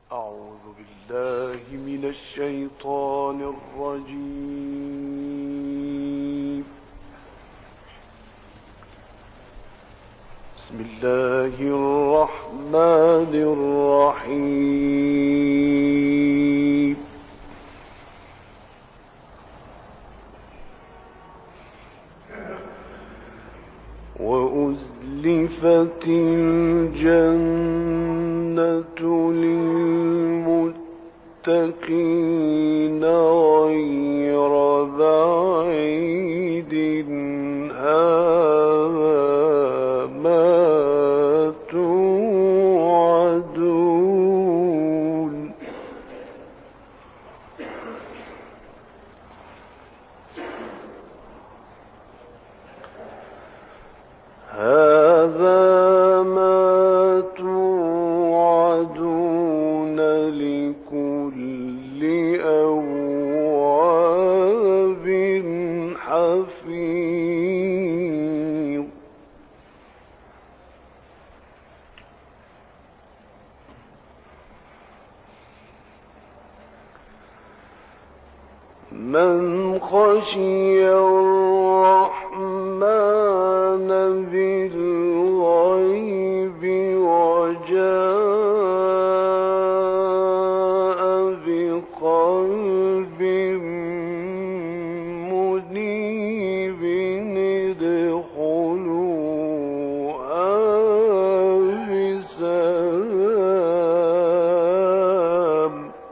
أعوذ بالله من الشيطان الرجيم. بسم الله الرحمن الرحيم. وأزلفت الجنة للمتقين غير بعيد هذا ما توعدون. هذا ما توعدون لكل أواب حفيظ. من خشي الرحمن بالغيب وجاء بقلب منيب ادخلوها بسلام.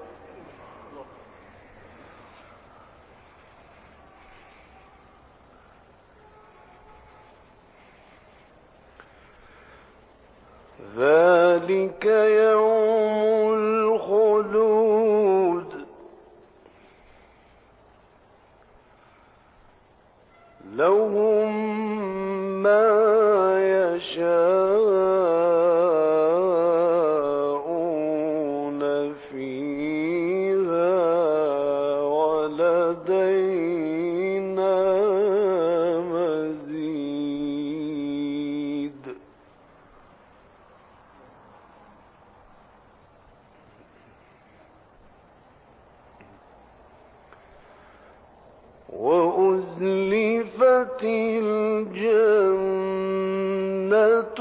ذلك يوم الخلود. لهم ما يشاءون فيها ولدينا مزيد. وأزلفت الجنة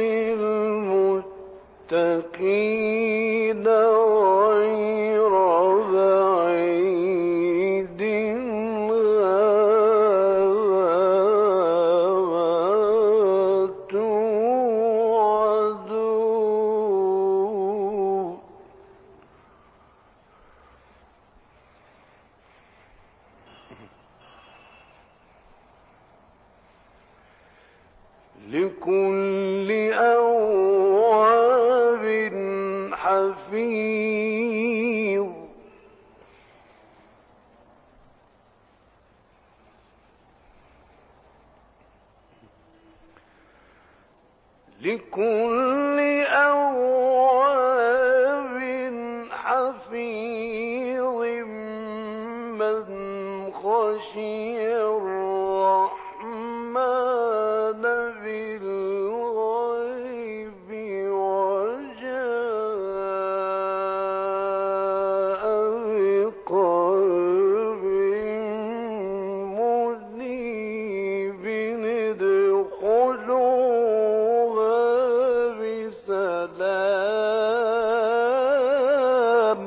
للمتقين غير بعيد هذا ما توعدون. لكل أواب حفيظ. لكل أواب حفيظ من خشي الرحمن بالغيب وجاء بقلب منيب ادخلوها بسلام.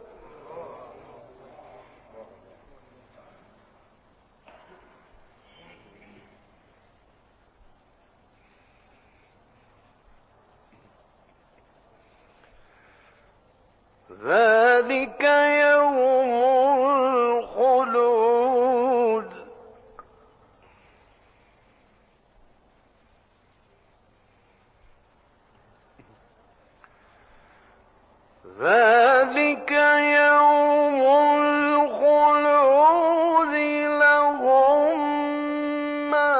ذلك يوم الخلود. ذلك يوم الخلود. لهم ما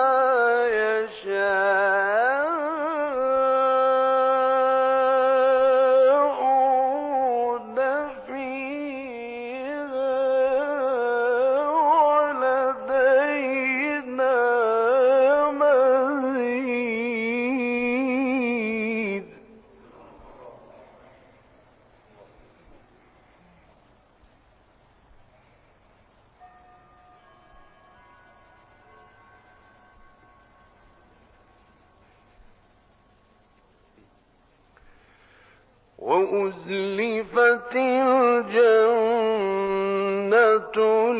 يشاءون فيها ولدينا مزيد. وأزلفت الجنة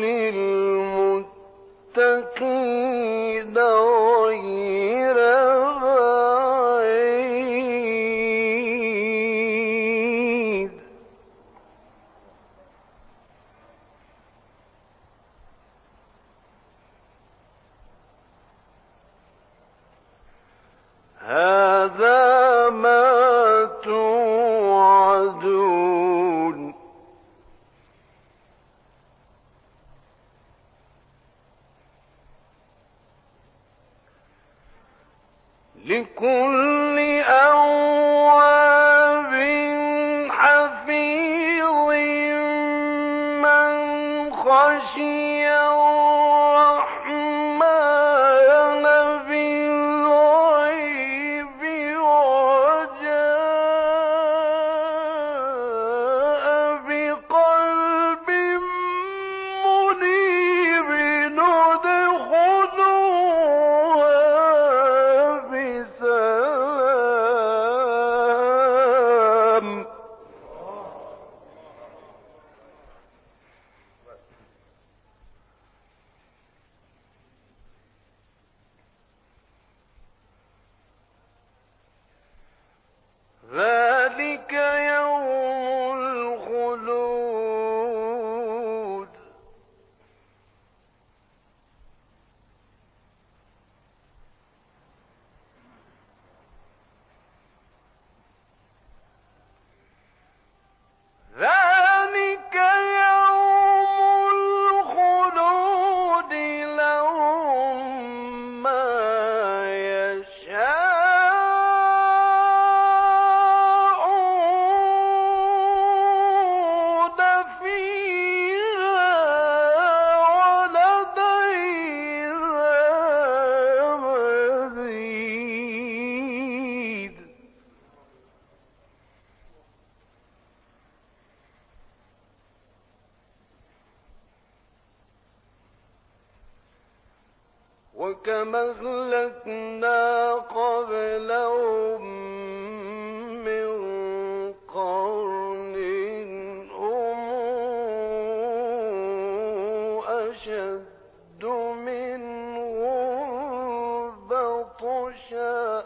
للمتقين غير بعيد هذا ما توعدون لكل أواب حفيظ من خشي الرحمن بالغيب وجاء بقلب منيب ادخلوها بسلام ذلك يوم الخلود ذلك يوم الخلود لهم ما يشاءون فيها ولدينا مزيد وكما أهلكنا قبلهم من قرن هم أشد منهم بطشا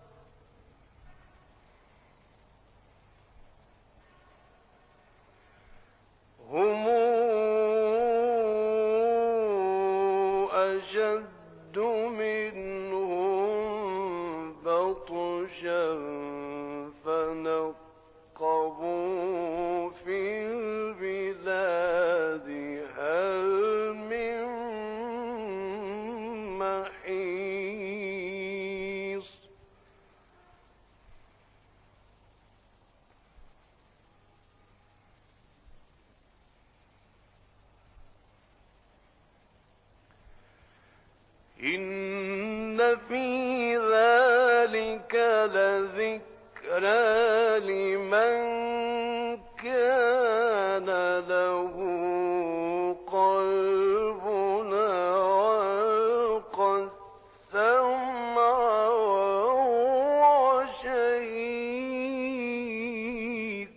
هم أشد منهم بطشا فنقبوا في البلاد هل من محيص إن في ذلك لذكرى لمن كان له قلب وألقى السمع وهو شهيد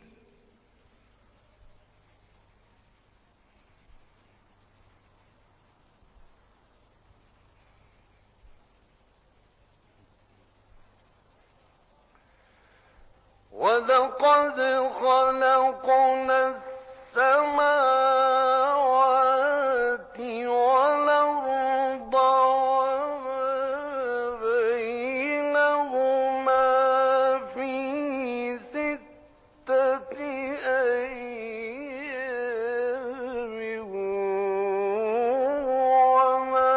ولقد خلقنا السماوات والأرض وما بينهما في ستة أيام وما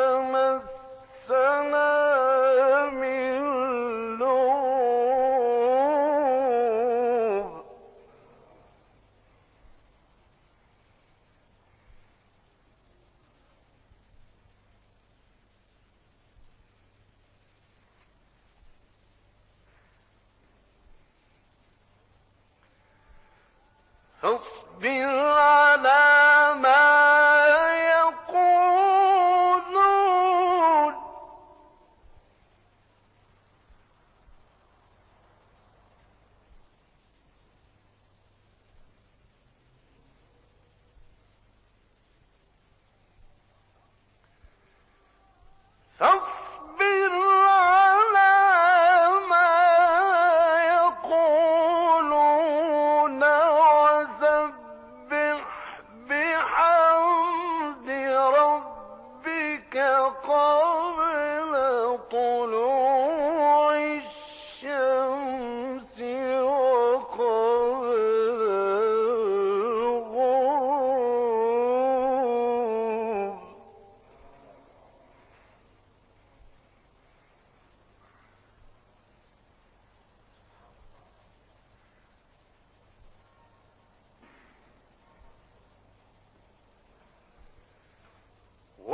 مسنا من لغوب فاصبر على ما يقولون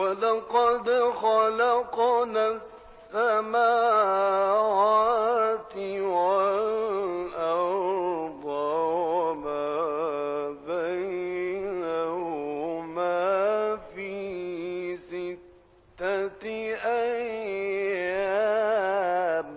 وَلَقَدْ خَلَقْنَا السَّمَاوَاتِ وَالْأَرْضَ وَمَا بَيْنَهُمَا فِي سِتَّةِ أَيَّامٍ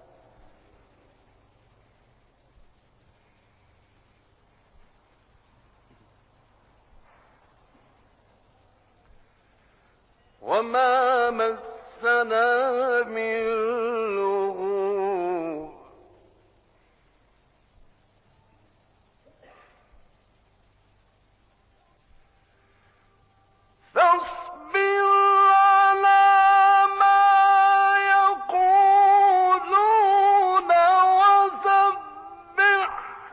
وَمَا مَسَّنَا مِن لُّغُوبٍ فاصبر على ما يقولون وسبح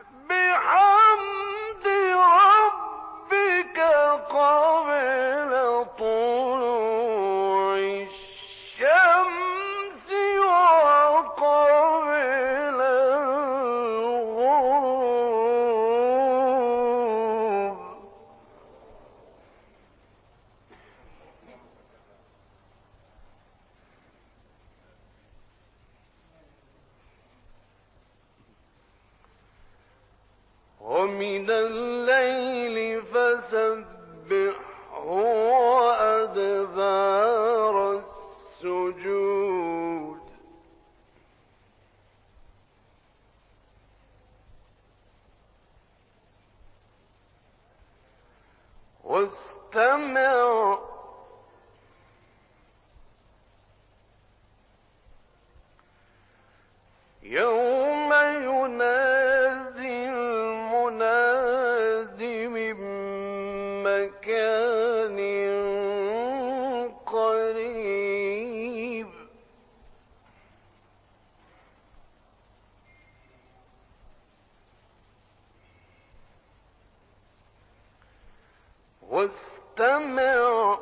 بحمد ربك قبل طلوع الشمس وقبل الغروب ومن الليل فسبحه وأدبار السجود واستمع يوم ينادي المناد من مكان قريب واستمع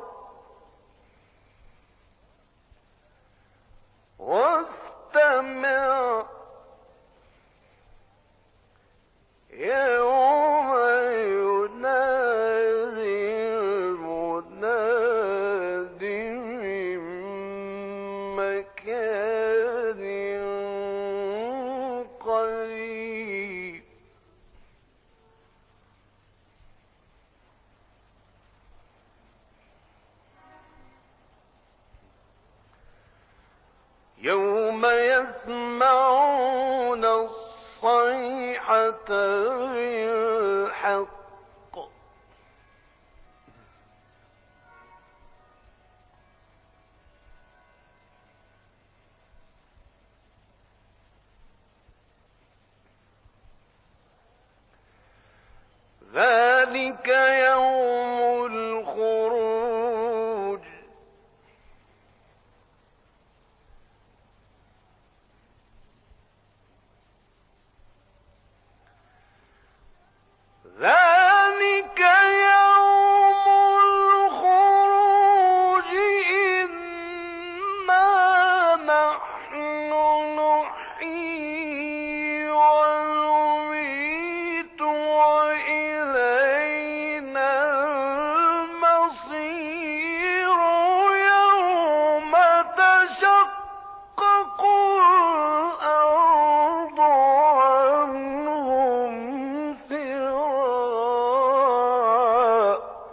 يوم ينادي المناد من مكان قريب يوم يسمعون الصيحة بالحق ذلك يوم الخروج ذلك يوم الخروج إنا نحن نحيي ونميت وإلينا المصير يوم تشقق الأرض عنهم سراعا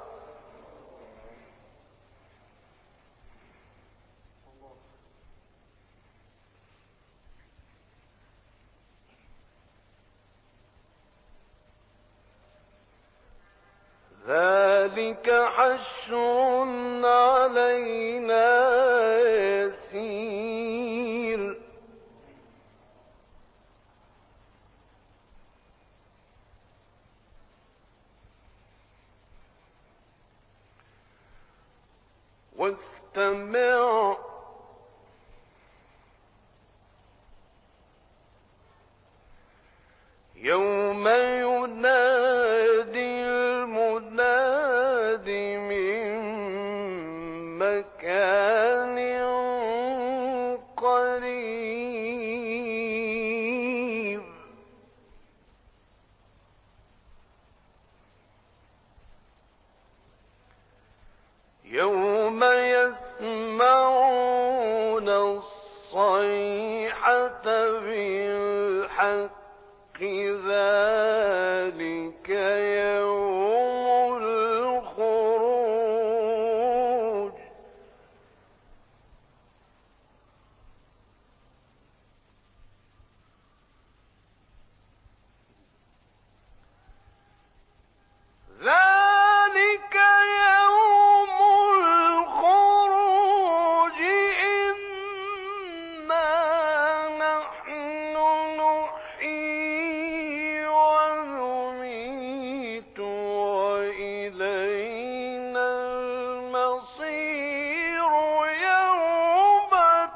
ذلك حشر علينا يسير واستمع يوم ينادي المناد من مكان قريب يوم يسمعون الصيحة بالحق ذلك يوم الخروج ذلك يوم الخروج إنا نحن نحيي ونميت وإلينا المصير يوم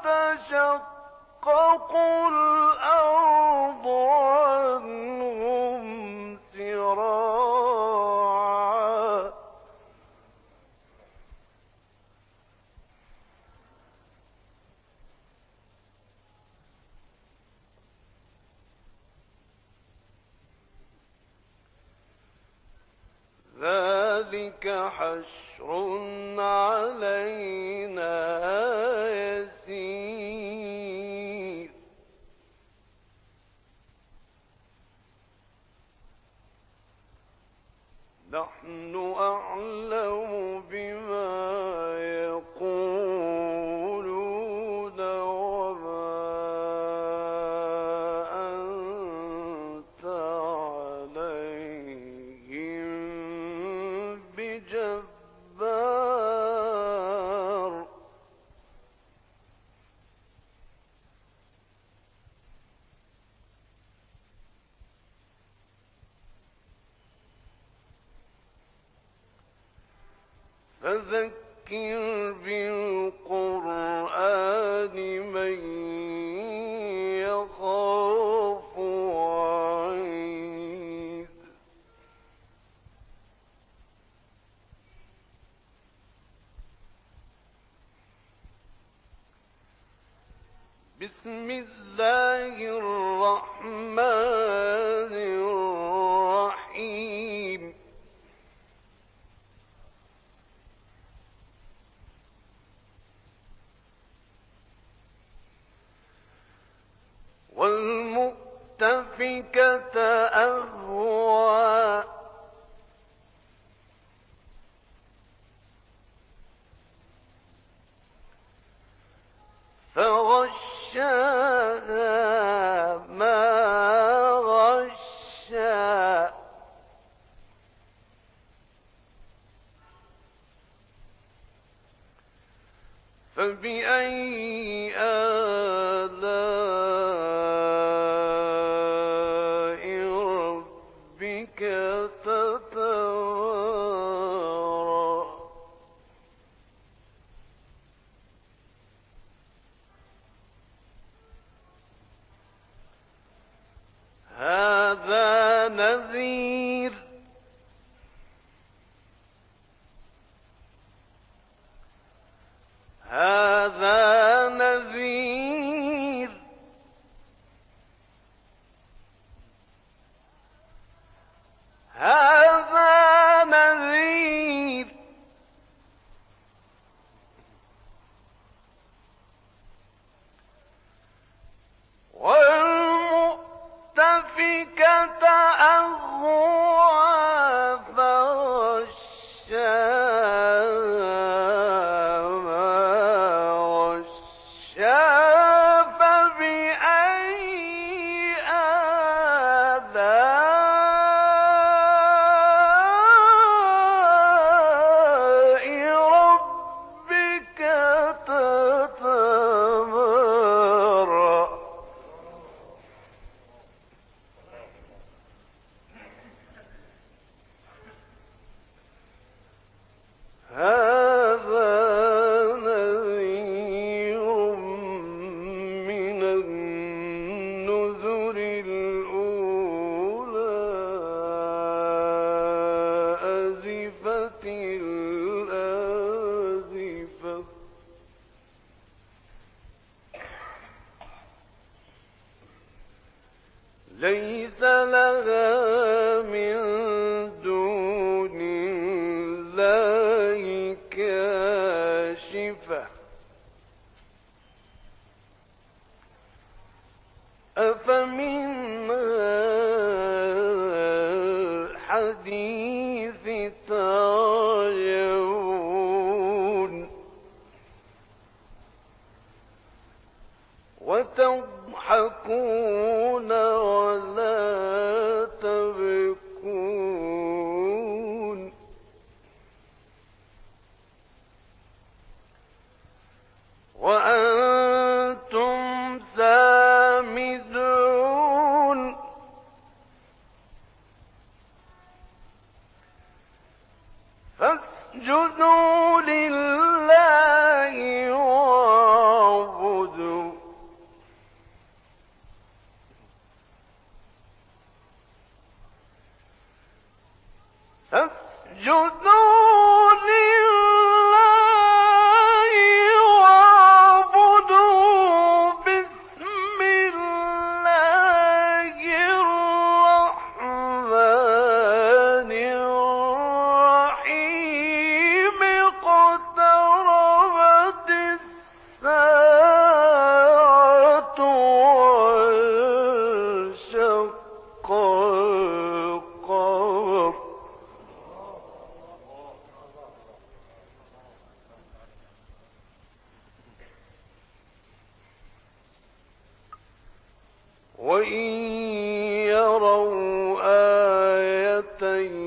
تشقق الأرض عنهم سراعا ذلك حشر علينا يسير نحن أعلم بما يقولون وما أنت عليهم بجبار فذكر بالقرآن من يخاف وعيد بسم الله الرحمن الرحيم والمؤتفكة أهوى فغشاها ما غشا فبأي آلاء ربك تتمارى هذا نذير هذا نذير هذا نذير والمؤتفكة أهوى فغشاها ما غشا فبأي آلاء الحديث تراجعون وتضحكون ولا تبكون وأنتم سامدون فاسجدوا لله واعبدوا فاسجدوا لله واعبدوا بسم الله الرحمن الرحيم اقتربت الساعة وانشق القمر وإن يروا آية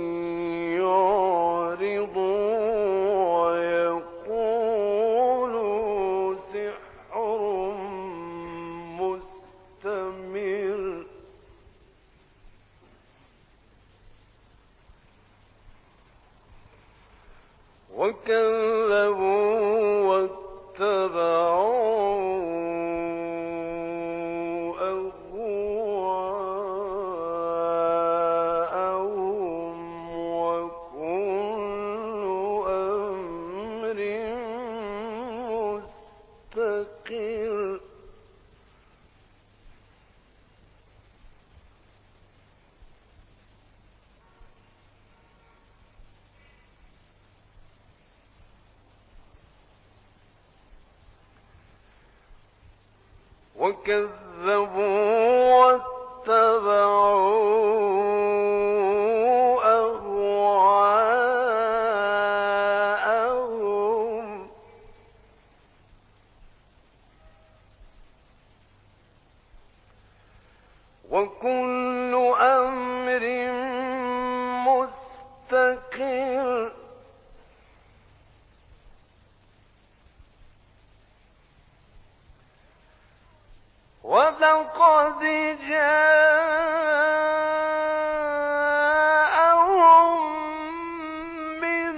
يعرضوا ويقولوا سحر مستمر وكذبوا واتبعوا أهواءهم وكل أمر مستقر وكذبوا واتبعوا أهواءهم وكل أمر مستقر ولقد جاءهم من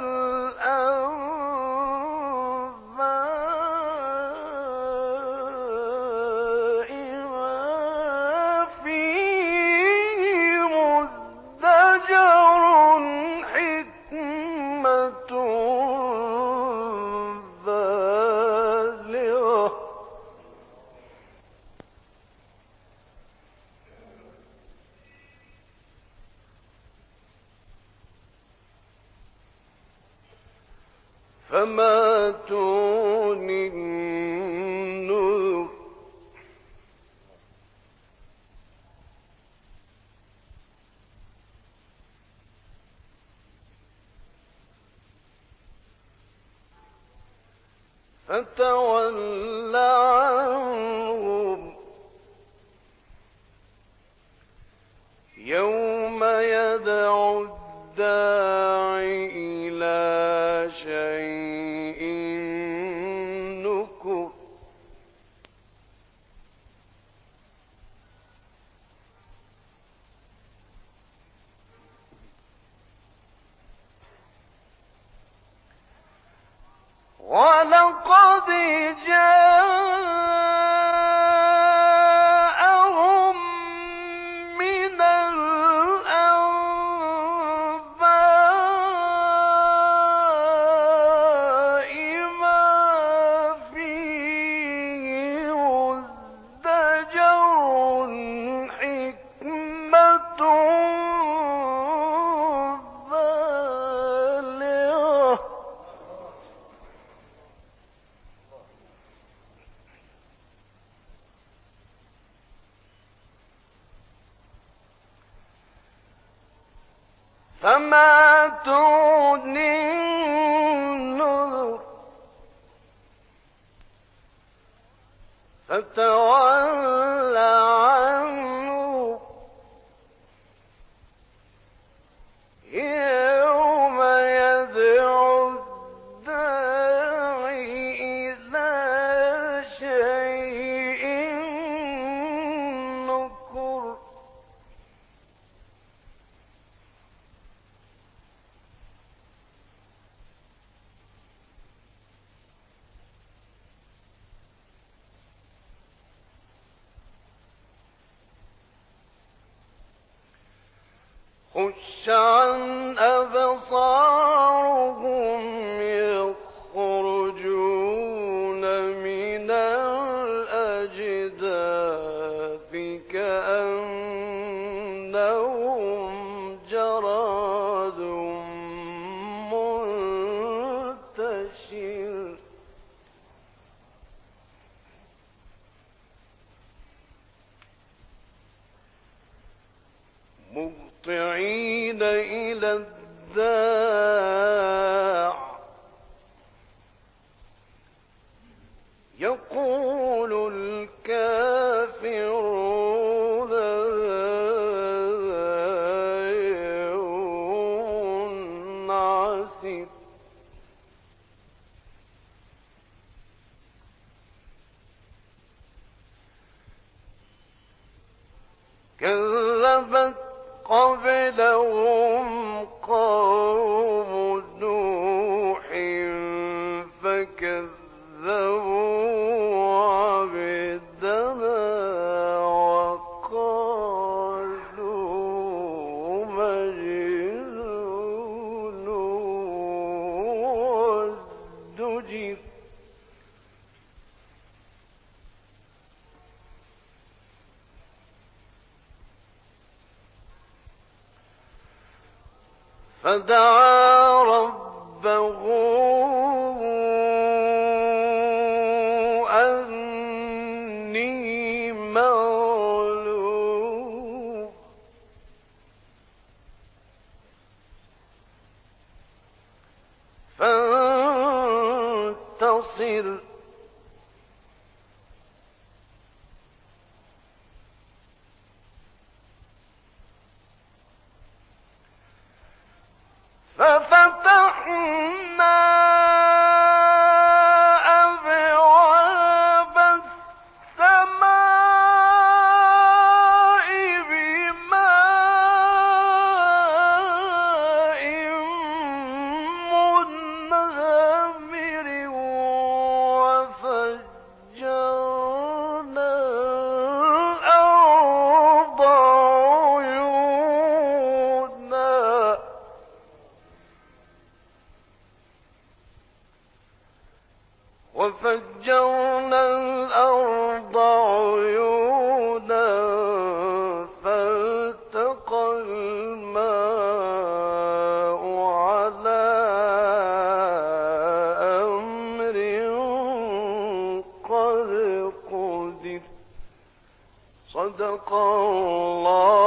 الأنباء ما فيه مزدجر حكمة بالغة فما تغني النذر فتول عنهم يوم يدعو الداعي إلى شيء نكر ولقد جاءهم من الأنباء ما فيه مزدجر حكمة بالغة فما تغني النذر فتول عنه يوم يدعو الداعي إلى شيء نكر خش عن أبصارهم يخرجون من الأجداث كأنهم جراد منتشر مهطعين إلى الداع يقول الكافرون يوم عسر كذبت قبلهم قوم نوح فكذبوا عبدنا وقالوا مجنون وازدجر فدعا ربه أني مغلوب فانتصر ففتحنا أبواب السماء بماء منهمر وفجرنا الأرض عيونا فالتقى الماء على أمر قد قدر صدق الله